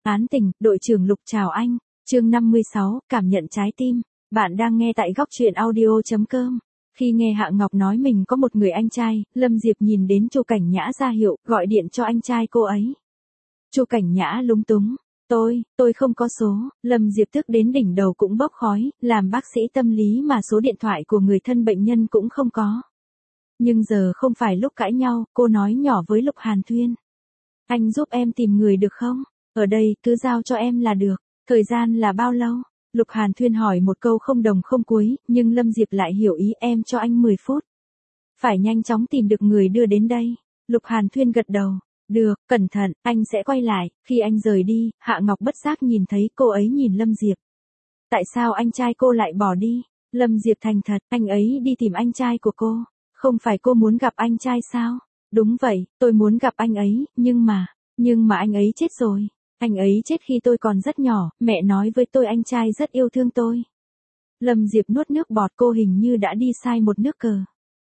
Án tình, đội trưởng Lục chào anh. Chương 56, cảm nhận trái tim. Bạn đang nghe tại góc truyện audio.com. Khi nghe Hạ Ngọc nói mình có một người anh trai, Lâm Diệp nhìn đến Chu Cảnh Nhã ra hiệu, gọi điện cho anh trai cô ấy. Chu Cảnh Nhã lúng túng. Tôi không có số. Lâm Diệp tức đến đỉnh đầu cũng bốc khói, làm bác sĩ tâm lý mà số điện thoại của người thân bệnh nhân cũng không có. Nhưng giờ không phải lúc cãi nhau, cô nói nhỏ với Lục Hàn Thuyên. Anh giúp em tìm người được không? Ở đây, cứ giao cho em là được. Thời gian là bao lâu? Lục Hàn Thuyên hỏi một câu không đồng không cuối, nhưng Lâm Diệp lại hiểu ý, em cho anh 10 phút. Phải nhanh chóng tìm được người đưa đến đây. Lục Hàn Thuyên gật đầu. Được, cẩn thận, anh sẽ quay lại. Khi anh rời đi, Hạ Ngọc bất giác nhìn thấy cô ấy nhìn Lâm Diệp. Tại sao anh trai cô lại bỏ đi? Lâm Diệp thành thật, anh ấy đi tìm anh trai của cô. Không phải cô muốn gặp anh trai sao? Đúng vậy, tôi muốn gặp anh ấy, nhưng mà anh ấy chết rồi. Anh ấy chết khi tôi còn rất nhỏ, mẹ nói với tôi anh trai rất yêu thương tôi. Lâm Diệp nuốt nước bọt, cô hình như đã đi sai một nước cờ.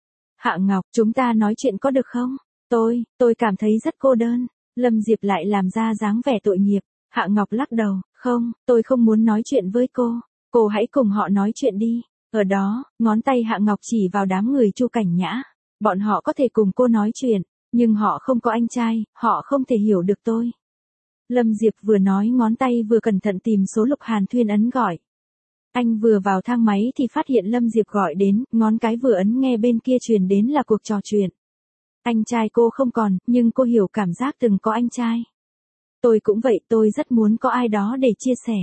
Hạ Ngọc, chúng ta nói chuyện có được không? Tôi cảm thấy rất cô đơn. Lâm Diệp lại làm ra dáng vẻ tội nghiệp. Hạ Ngọc lắc đầu, không, tôi không muốn nói chuyện với cô. Cô hãy cùng họ nói chuyện đi. Ở đó, ngón tay Hạ Ngọc chỉ vào đám người Chu Cảnh Nhã. Bọn họ có thể cùng cô nói chuyện, nhưng họ không có anh trai, họ không thể hiểu được tôi. Lâm Diệp vừa nói ngón tay vừa cẩn thận tìm số Lục Hàn Thuyên ấn gọi. Anh vừa vào thang máy thì phát hiện Lâm Diệp gọi đến, ngón cái vừa ấn nghe bên kia truyền đến là cuộc trò chuyện. Anh trai cô không còn, nhưng cô hiểu cảm giác từng có anh trai. Tôi cũng vậy, tôi rất muốn có ai đó để chia sẻ.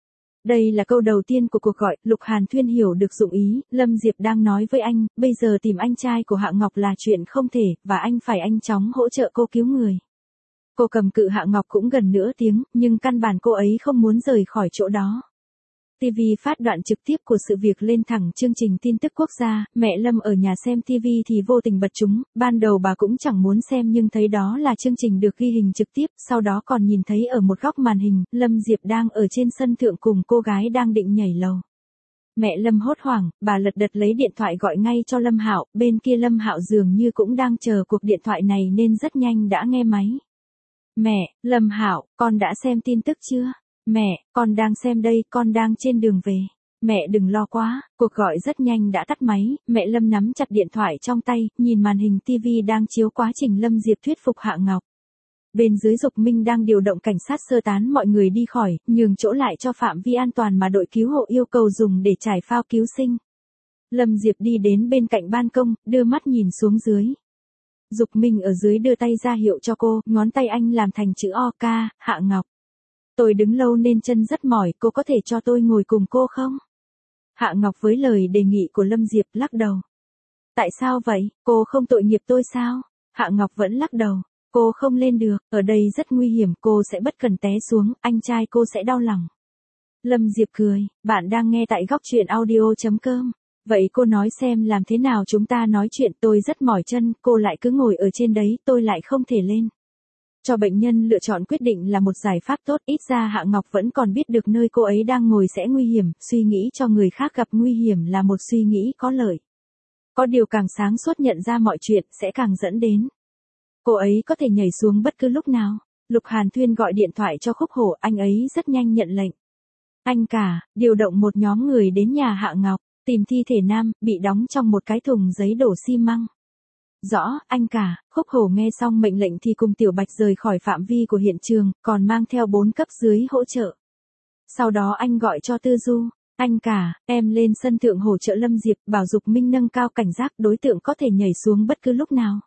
Đây là câu đầu tiên của cuộc gọi, Lục Hàn Thuyên hiểu được dụng ý, Lâm Diệp đang nói với anh, bây giờ tìm anh trai của Hạ Ngọc là chuyện không thể, và anh phải nhanh chóng hỗ trợ cô cứu người. Cô cầm cự Hạ Ngọc cũng gần nửa tiếng, nhưng căn bản cô ấy không muốn rời khỏi chỗ đó. TV phát đoạn trực tiếp của sự việc lên thẳng chương trình tin tức quốc gia, mẹ Lâm ở nhà xem TV thì vô tình bật chúng, ban đầu bà cũng chẳng muốn xem nhưng thấy đó là chương trình được ghi hình trực tiếp, sau đó còn nhìn thấy ở một góc màn hình, Lâm Diệp đang ở trên sân thượng cùng cô gái đang định nhảy lầu. Mẹ Lâm hốt hoảng, bà lật đật lấy điện thoại gọi ngay cho Lâm Hạo, bên kia Lâm Hạo dường như cũng đang chờ cuộc điện thoại này nên rất nhanh đã nghe máy. Mẹ, Lâm Hạo, con đã xem tin tức chưa? Mẹ, con đang xem đây, con đang trên đường về. Mẹ đừng lo quá, cuộc gọi rất nhanh đã tắt máy, mẹ Lâm nắm chặt điện thoại trong tay, nhìn màn hình TV đang chiếu quá trình Lâm Diệp thuyết phục Hạ Ngọc. Bên dưới Dục Minh đang điều động cảnh sát sơ tán mọi người đi khỏi, nhường chỗ lại cho phạm vi an toàn mà đội cứu hộ yêu cầu dùng để trải phao cứu sinh. Lâm Diệp đi đến bên cạnh ban công, đưa mắt nhìn xuống dưới. Dục Minh ở dưới đưa tay ra hiệu cho cô, ngón tay anh làm thành chữ OK, Hạ Ngọc. Tôi đứng lâu nên chân rất mỏi, cô có thể cho tôi ngồi cùng cô không? Hạ Ngọc với lời đề nghị của Lâm Diệp lắc đầu. Tại sao vậy, cô không tội nghiệp tôi sao? Hạ Ngọc vẫn lắc đầu. Cô không lên được, ở đây rất nguy hiểm, cô sẽ bất cần té xuống, anh trai cô sẽ đau lòng. Lâm Diệp cười, bạn đang nghe tại góc truyện audio.com. Vậy cô nói xem làm thế nào chúng ta nói chuyện, tôi rất mỏi chân, cô lại cứ ngồi ở trên đấy, tôi lại không thể lên. Cho bệnh nhân lựa chọn quyết định là một giải pháp tốt, ít ra Hạ Ngọc vẫn còn biết được nơi cô ấy đang ngồi sẽ nguy hiểm, suy nghĩ cho người khác gặp nguy hiểm là một suy nghĩ có lợi. Có điều càng sáng suốt nhận ra mọi chuyện sẽ càng dẫn đến. Cô ấy có thể nhảy xuống bất cứ lúc nào. Lục Hàn Thuyên gọi điện thoại cho Khúc Hổ, anh ấy rất nhanh nhận lệnh. Anh cả, điều động một nhóm người đến nhà Hạ Ngọc, tìm thi thể nam, bị đóng trong một cái thùng giấy đổ xi măng. Rõ, anh cả. Khúc Hổ nghe xong mệnh lệnh thì cùng Tiểu Bạch rời khỏi phạm vi của hiện trường, còn mang theo 4 cấp dưới hỗ trợ. Sau đó anh gọi cho Tư Du. Anh cả, em lên sân thượng hỗ trợ Lâm Diệp, bảo Dục Minh nâng cao cảnh giác, đối tượng có thể nhảy xuống bất cứ lúc nào.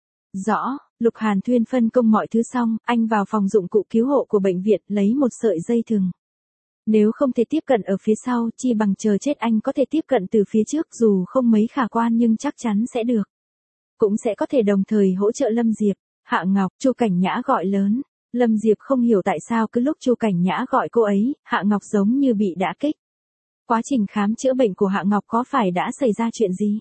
Rõ, Lục Hàn Thuyên phân công mọi thứ xong, anh vào phòng dụng cụ cứu hộ của bệnh viện, lấy một sợi dây thừng. Nếu không thể tiếp cận ở phía sau, chi bằng chờ chết, anh có thể tiếp cận từ phía trước, dù không mấy khả quan nhưng chắc chắn sẽ được. Cũng sẽ có thể đồng thời hỗ trợ Lâm Diệp. Hạ Ngọc, Chu Cảnh Nhã gọi lớn. Lâm Diệp không hiểu tại sao cứ lúc Chu Cảnh Nhã gọi cô ấy, Hạ Ngọc giống như bị đả kích. Quá trình khám chữa bệnh của Hạ Ngọc có phải đã xảy ra chuyện gì?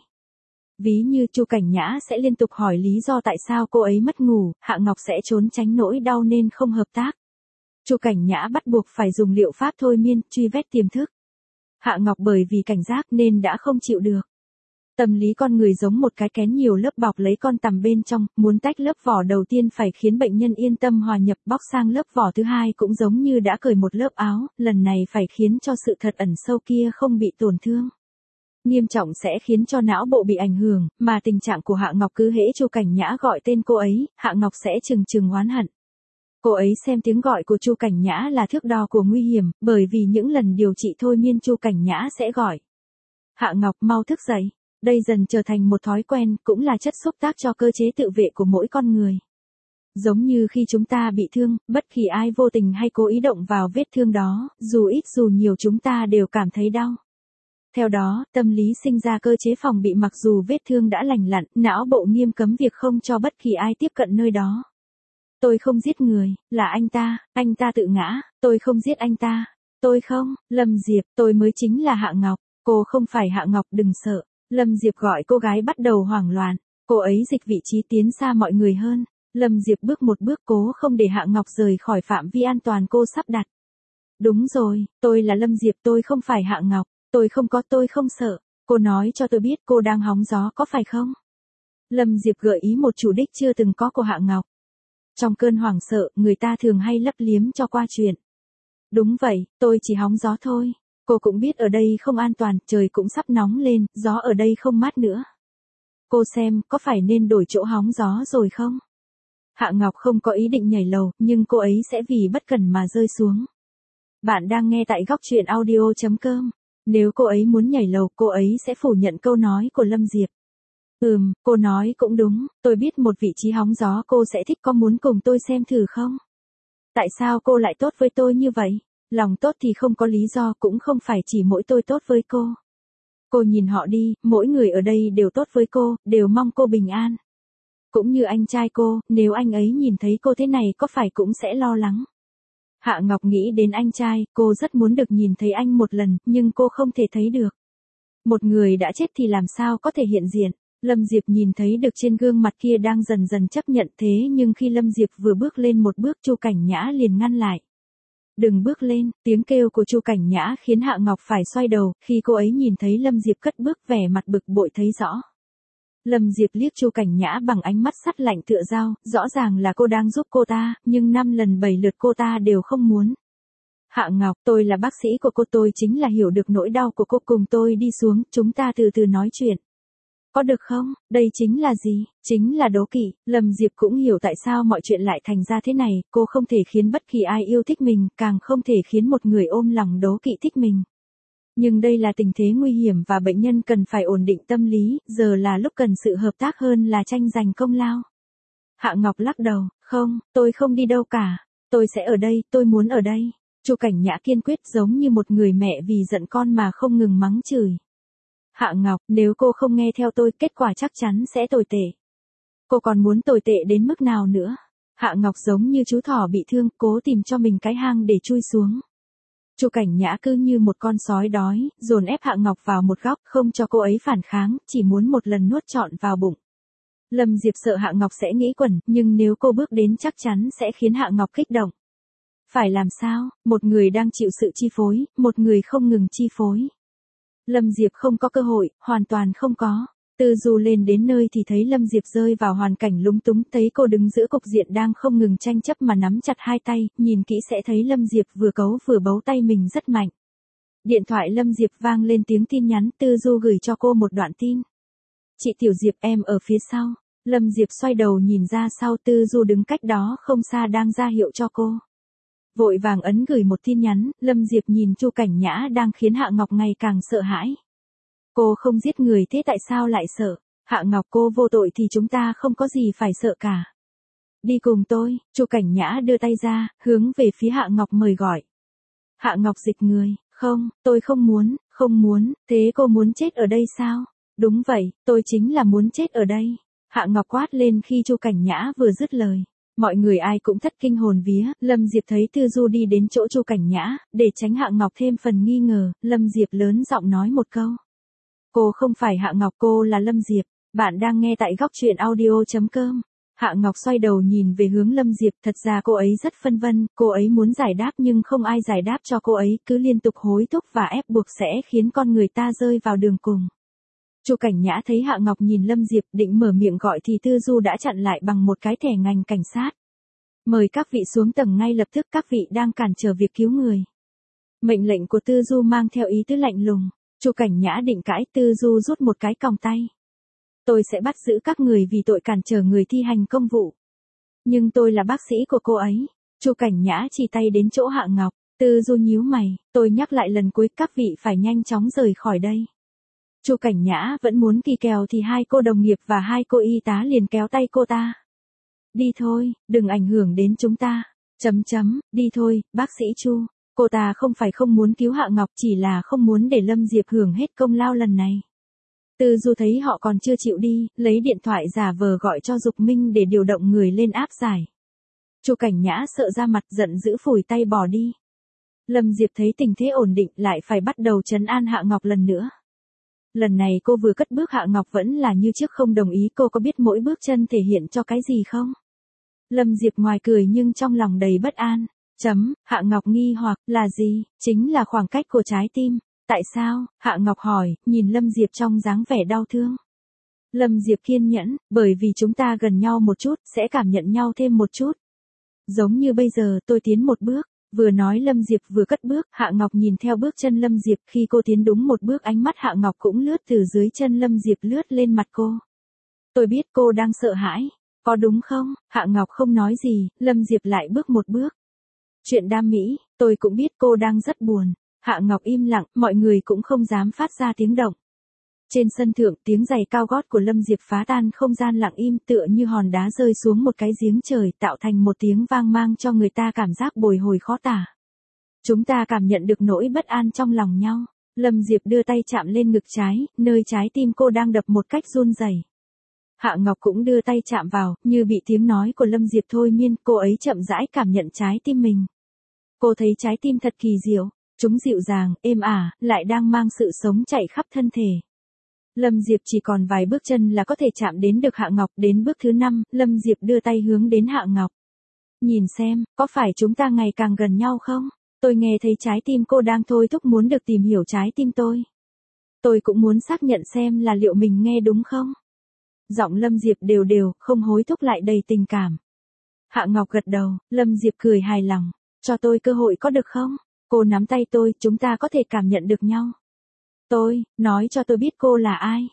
Ví như Chu Cảnh Nhã sẽ liên tục hỏi lý do tại sao cô ấy mất ngủ, Hạ Ngọc sẽ trốn tránh nỗi đau nên không hợp tác. Chu Cảnh Nhã bắt buộc phải dùng liệu pháp thôi miên, truy vết tiềm thức. Hạ Ngọc bởi vì cảnh giác nên đã không chịu được. Tâm lý con người giống một cái kén nhiều lớp bọc lấy con tằm bên trong, muốn tách lớp vỏ đầu tiên phải khiến bệnh nhân yên tâm hòa nhập, bóc sang lớp vỏ thứ hai cũng giống như đã cởi một lớp áo, lần này phải khiến cho sự thật ẩn sâu kia không bị tổn thương. Nghiêm trọng sẽ khiến cho não bộ bị ảnh hưởng, mà tình trạng của Hạ Ngọc cứ hễ Chu Cảnh Nhã gọi tên cô ấy, Hạ Ngọc sẽ trừng oán hận. Cô ấy xem tiếng gọi của Chu Cảnh Nhã là thước đo của nguy hiểm, bởi vì những lần điều trị thôi miên Chu Cảnh Nhã sẽ gọi. Hạ Ngọc mau thức dậy. Đây dần trở thành một thói quen, cũng là chất xúc tác cho cơ chế tự vệ của mỗi con người. Giống như khi chúng ta bị thương, bất kỳ ai vô tình hay cố ý động vào vết thương đó, dù ít dù nhiều chúng ta đều cảm thấy đau. Theo đó, tâm lý sinh ra cơ chế phòng bị, mặc dù vết thương đã lành lặn, não bộ nghiêm cấm việc không cho bất kỳ ai tiếp cận nơi đó. Tôi không giết người, là anh ta tự ngã, tôi không giết anh ta, tôi không, Lâm Diệp, tôi mới chính là Hạ Ngọc, cô không phải Hạ Ngọc, đừng sợ. Lâm Diệp gọi cô gái bắt đầu hoảng loạn, cô ấy dịch vị trí tiến xa mọi người hơn. Lâm Diệp bước một bước cố không để Hạ Ngọc rời khỏi phạm vi an toàn cô sắp đặt. Đúng rồi, tôi là Lâm Diệp, tôi không phải Hạ Ngọc, tôi không sợ, cô nói cho tôi biết cô đang hóng gió có phải không? Lâm Diệp gợi ý một chủ đích chưa từng có của Hạ Ngọc. Trong cơn hoảng sợ, người ta thường hay lấp liếm cho qua chuyện. Đúng vậy, tôi chỉ hóng gió thôi. Cô cũng biết ở đây không an toàn, trời cũng sắp nóng lên, gió ở đây không mát nữa. Cô xem, có phải nên đổi chỗ hóng gió rồi không? Hạ Ngọc không có ý định nhảy lầu, nhưng cô ấy sẽ vì bất cẩn mà rơi xuống. Bạn đang nghe tại góc truyện audio.com. Nếu cô ấy muốn nhảy lầu, cô ấy sẽ phủ nhận câu nói của Lâm Diệp. Cô nói cũng đúng, tôi biết một vị trí hóng gió cô sẽ thích, có muốn cùng tôi xem thử không? Tại sao cô lại tốt với tôi như vậy? Lòng tốt thì không có lý do, cũng không phải chỉ mỗi tôi tốt với cô. Cô nhìn họ đi, mỗi người ở đây đều tốt với cô, đều mong cô bình an. Cũng như anh trai cô, nếu anh ấy nhìn thấy cô thế này có phải cũng sẽ lo lắng. Hạ Ngọc nghĩ đến anh trai, cô rất muốn được nhìn thấy anh một lần, nhưng cô không thể thấy được. Một người đã chết thì làm sao có thể hiện diện. Lâm Diệp nhìn thấy được trên gương mặt kia đang dần dần chấp nhận, thế nhưng khi Lâm Diệp vừa bước lên một bước, Chu Cảnh Nhã liền ngăn lại. Đừng bước lên, tiếng kêu của Chu Cảnh Nhã khiến Hạ Ngọc phải xoay đầu, khi cô ấy nhìn thấy Lâm Diệp cất bước vẻ mặt bực bội thấy rõ. Lâm Diệp liếc Chu Cảnh Nhã bằng ánh mắt sắt lạnh tựa dao, rõ ràng là cô đang giúp cô ta, nhưng 5 lần 7 lượt cô ta đều không muốn. Hạ Ngọc, tôi là bác sĩ của cô, tôi chính là hiểu được nỗi đau của cô, cùng tôi đi xuống, chúng ta từ từ nói chuyện. Có được không? Đây chính là gì? Chính là đố kỵ. Lâm Diệp cũng hiểu tại sao mọi chuyện lại thành ra thế này, cô không thể khiến bất kỳ ai yêu thích mình, càng không thể khiến một người ôm lòng đố kỵ thích mình. Nhưng đây là tình thế nguy hiểm và bệnh nhân cần phải ổn định tâm lý, giờ là lúc cần sự hợp tác hơn là tranh giành công lao. Hạ Ngọc lắc đầu, không, tôi không đi đâu cả. Tôi sẽ ở đây, tôi muốn ở đây. Chu Cảnh Nhã kiên quyết, giống như một người mẹ vì giận con mà không ngừng mắng chửi. Hạ Ngọc, nếu cô không nghe theo tôi, kết quả chắc chắn sẽ tồi tệ. Cô còn muốn tồi tệ đến mức nào nữa? Hạ Ngọc giống như chú thỏ bị thương, cố tìm cho mình cái hang để chui xuống. Chu Cảnh Nhã cứ như một con sói đói, dồn ép Hạ Ngọc vào một góc, không cho cô ấy phản kháng, chỉ muốn một lần nuốt trọn vào bụng. Lâm Diệp sợ Hạ Ngọc sẽ nghĩ quẩn, nhưng nếu cô bước đến chắc chắn sẽ khiến Hạ Ngọc kích động. Phải làm sao? Một người đang chịu sự chi phối, một người không ngừng chi phối. Lâm Diệp không có cơ hội, hoàn toàn không có. Từ dù lên đến nơi thì thấy Lâm Diệp rơi vào hoàn cảnh lúng túng, thấy cô đứng giữa cục diện đang không ngừng tranh chấp mà nắm chặt hai tay, nhìn kỹ sẽ thấy Lâm Diệp vừa cấu vừa bấu tay mình rất mạnh. Điện thoại Lâm Diệp vang lên tiếng tin nhắn, Tư Du gửi cho cô một đoạn tin. Chị Tiểu Diệp, em ở phía sau. Lâm Diệp xoay đầu nhìn ra sau, Tư Du đứng cách đó không xa đang ra hiệu cho cô. Vội vàng ấn gửi một tin nhắn, Lâm Diệp nhìn Chu Cảnh Nhã đang khiến Hạ Ngọc ngày càng sợ hãi. Cô không giết người thế tại sao lại sợ? Hạ Ngọc, cô vô tội thì chúng ta không có gì phải sợ cả. Đi cùng tôi, Chu Cảnh Nhã đưa tay ra, hướng về phía Hạ Ngọc mời gọi. Hạ Ngọc dịch người, không, tôi không muốn, thế cô muốn chết ở đây sao? Đúng vậy, tôi chính là muốn chết ở đây. Hạ Ngọc quát lên khi Chu Cảnh Nhã vừa dứt lời. Mọi người ai cũng thất kinh hồn vía, Lâm Diệp thấy Tư Du đi đến chỗ Chu Cảnh Nhã, để tránh Hạ Ngọc thêm phần nghi ngờ, Lâm Diệp lớn giọng nói một câu. Cô không phải Hạ Ngọc, cô là Lâm Diệp. Bạn đang nghe tại góc truyện audio.com. Hạ Ngọc xoay đầu nhìn về hướng Lâm Diệp, thật ra cô ấy rất phân vân, cô ấy muốn giải đáp nhưng không ai giải đáp cho cô ấy, cứ liên tục hối thúc và ép buộc sẽ khiến con người ta rơi vào đường cùng. Chu Cảnh Nhã thấy Hạ Ngọc nhìn Lâm Diệp định mở miệng gọi thì Tư Du đã chặn lại bằng một cái thẻ ngành cảnh sát. Mời các vị xuống tầng ngay lập tức, các vị đang cản trở việc cứu người. Mệnh lệnh của Tư Du mang theo ý tứ lạnh lùng. Chu Cảnh Nhã định cãi, Tư Du rút một cái còng tay. Tôi sẽ bắt giữ các người vì tội cản trở người thi hành công vụ. Nhưng tôi là bác sĩ của cô ấy. Chu Cảnh Nhã chỉ tay đến chỗ Hạ Ngọc. Tư Du nhíu mày, tôi nhắc lại lần cuối, các vị phải nhanh chóng rời khỏi đây. Chu Cảnh Nhã vẫn muốn kỳ kèo thì hai cô đồng nghiệp và hai cô y tá liền kéo tay cô ta. Đi thôi, đừng ảnh hưởng đến chúng ta. Đi thôi, bác sĩ Chu. Cô ta không phải không muốn cứu Hạ Ngọc, chỉ là không muốn để Lâm Diệp hưởng hết công lao lần này. Tư Du thấy họ còn chưa chịu đi, lấy điện thoại giả vờ gọi cho Dục Minh để điều động người lên áp giải. Chu Cảnh Nhã sợ ra mặt, giận dữ phủi tay bỏ đi. Lâm Diệp thấy tình thế ổn định lại phải bắt đầu trấn an Hạ Ngọc lần nữa. Lần này cô vừa cất bước Hạ Ngọc vẫn là như trước không đồng ý, cô có biết mỗi bước chân thể hiện cho cái gì không? Lâm Diệp ngoài cười nhưng trong lòng đầy bất an. Hạ Ngọc nghi hoặc, là gì? Chính là khoảng cách của trái tim. Tại sao? Hạ Ngọc hỏi, nhìn Lâm Diệp trong dáng vẻ đau thương. Lâm Diệp kiên nhẫn, bởi vì chúng ta gần nhau một chút, sẽ cảm nhận nhau thêm một chút. Giống như bây giờ tôi tiến một bước. Vừa nói Lâm Diệp vừa cất bước, Hạ Ngọc nhìn theo bước chân Lâm Diệp, khi cô tiến đúng một bước ánh mắt Hạ Ngọc cũng lướt từ dưới chân Lâm Diệp lướt lên mặt cô. Tôi biết cô đang sợ hãi, có đúng không? Hạ Ngọc không nói gì, Lâm Diệp lại bước một bước. Chuyện đam mỹ, tôi cũng biết cô đang rất buồn. Hạ Ngọc im lặng, mọi người cũng không dám phát ra tiếng động. Trên sân thượng, tiếng giày cao gót của Lâm Diệp phá tan không gian lặng im, tựa như hòn đá rơi xuống một cái giếng trời, tạo thành một tiếng vang mang cho người ta cảm giác bồi hồi khó tả. Chúng ta cảm nhận được nỗi bất an trong lòng nhau. Lâm Diệp đưa tay chạm lên ngực trái, nơi trái tim cô đang đập một cách run rẩy. Hạ Ngọc cũng đưa tay chạm vào, như bị tiếng nói của Lâm Diệp thôi miên, cô ấy chậm rãi cảm nhận trái tim mình. Cô thấy trái tim thật kỳ diệu, chúng dịu dàng, êm ả, lại đang mang sự sống chạy khắp thân thể. Lâm Diệp chỉ còn vài bước chân là có thể chạm đến được Hạ Ngọc, đến bước thứ 5, Lâm Diệp đưa tay hướng đến Hạ Ngọc. Nhìn xem, có phải chúng ta ngày càng gần nhau không? Tôi nghe thấy trái tim cô đang thôi thúc muốn được tìm hiểu trái tim tôi. Tôi cũng muốn xác nhận xem là liệu mình nghe đúng không? Giọng Lâm Diệp đều đều, không hối thúc lại đầy tình cảm. Hạ Ngọc gật đầu, Lâm Diệp cười hài lòng. Cho tôi cơ hội có được không? Cô nắm tay tôi, chúng ta có thể cảm nhận được nhau. Nói cho tôi biết cô là ai.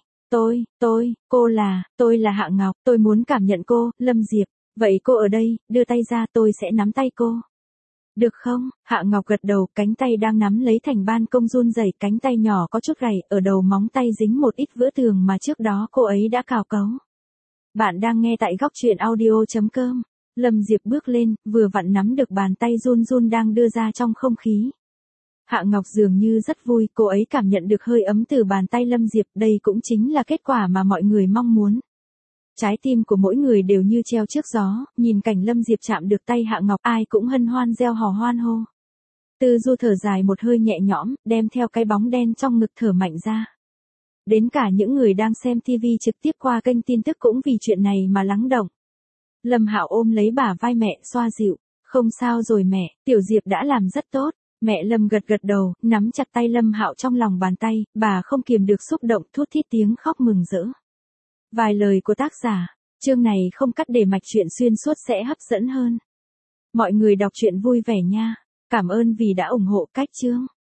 Tôi là Hạ Ngọc, tôi muốn cảm nhận cô, Lâm Diệp. Vậy cô ở đây, đưa tay ra tôi sẽ nắm tay cô. Được không? Hạ Ngọc gật đầu, cánh tay đang nắm lấy thành ban công run rẩy, cánh tay nhỏ có chút gầy, ở đầu móng tay dính một ít vữa tường mà trước đó cô ấy đã cào cấu. Bạn đang nghe tại góc truyện audio.com. Lâm Diệp bước lên, vừa vặn nắm được bàn tay run run đang đưa ra trong không khí. Hạ Ngọc dường như rất vui, cô ấy cảm nhận được hơi ấm từ bàn tay Lâm Diệp, đây cũng chính là kết quả mà mọi người mong muốn. Trái tim của mỗi người đều như treo trước gió, nhìn cảnh Lâm Diệp chạm được tay Hạ Ngọc, ai cũng hân hoan reo hò hoan hô. Tư Du thở dài một hơi nhẹ nhõm, đem theo cái bóng đen trong ngực thở mạnh ra. Đến cả những người đang xem TV trực tiếp qua kênh tin tức cũng vì chuyện này mà lắng động. Lâm Hạo ôm lấy bả vai mẹ, xoa dịu. Không sao rồi mẹ, Tiểu Diệp đã làm rất tốt. Mẹ Lâm gật gật đầu, nắm chặt tay Lâm Hạo trong lòng bàn tay, bà không kiềm được xúc động, thút thít tiếng khóc mừng rỡ. Vài lời của tác giả, chương này không cắt để mạch truyện xuyên suốt sẽ hấp dẫn hơn. Mọi người đọc truyện vui vẻ nha. Cảm ơn vì đã ủng hộ cách chương.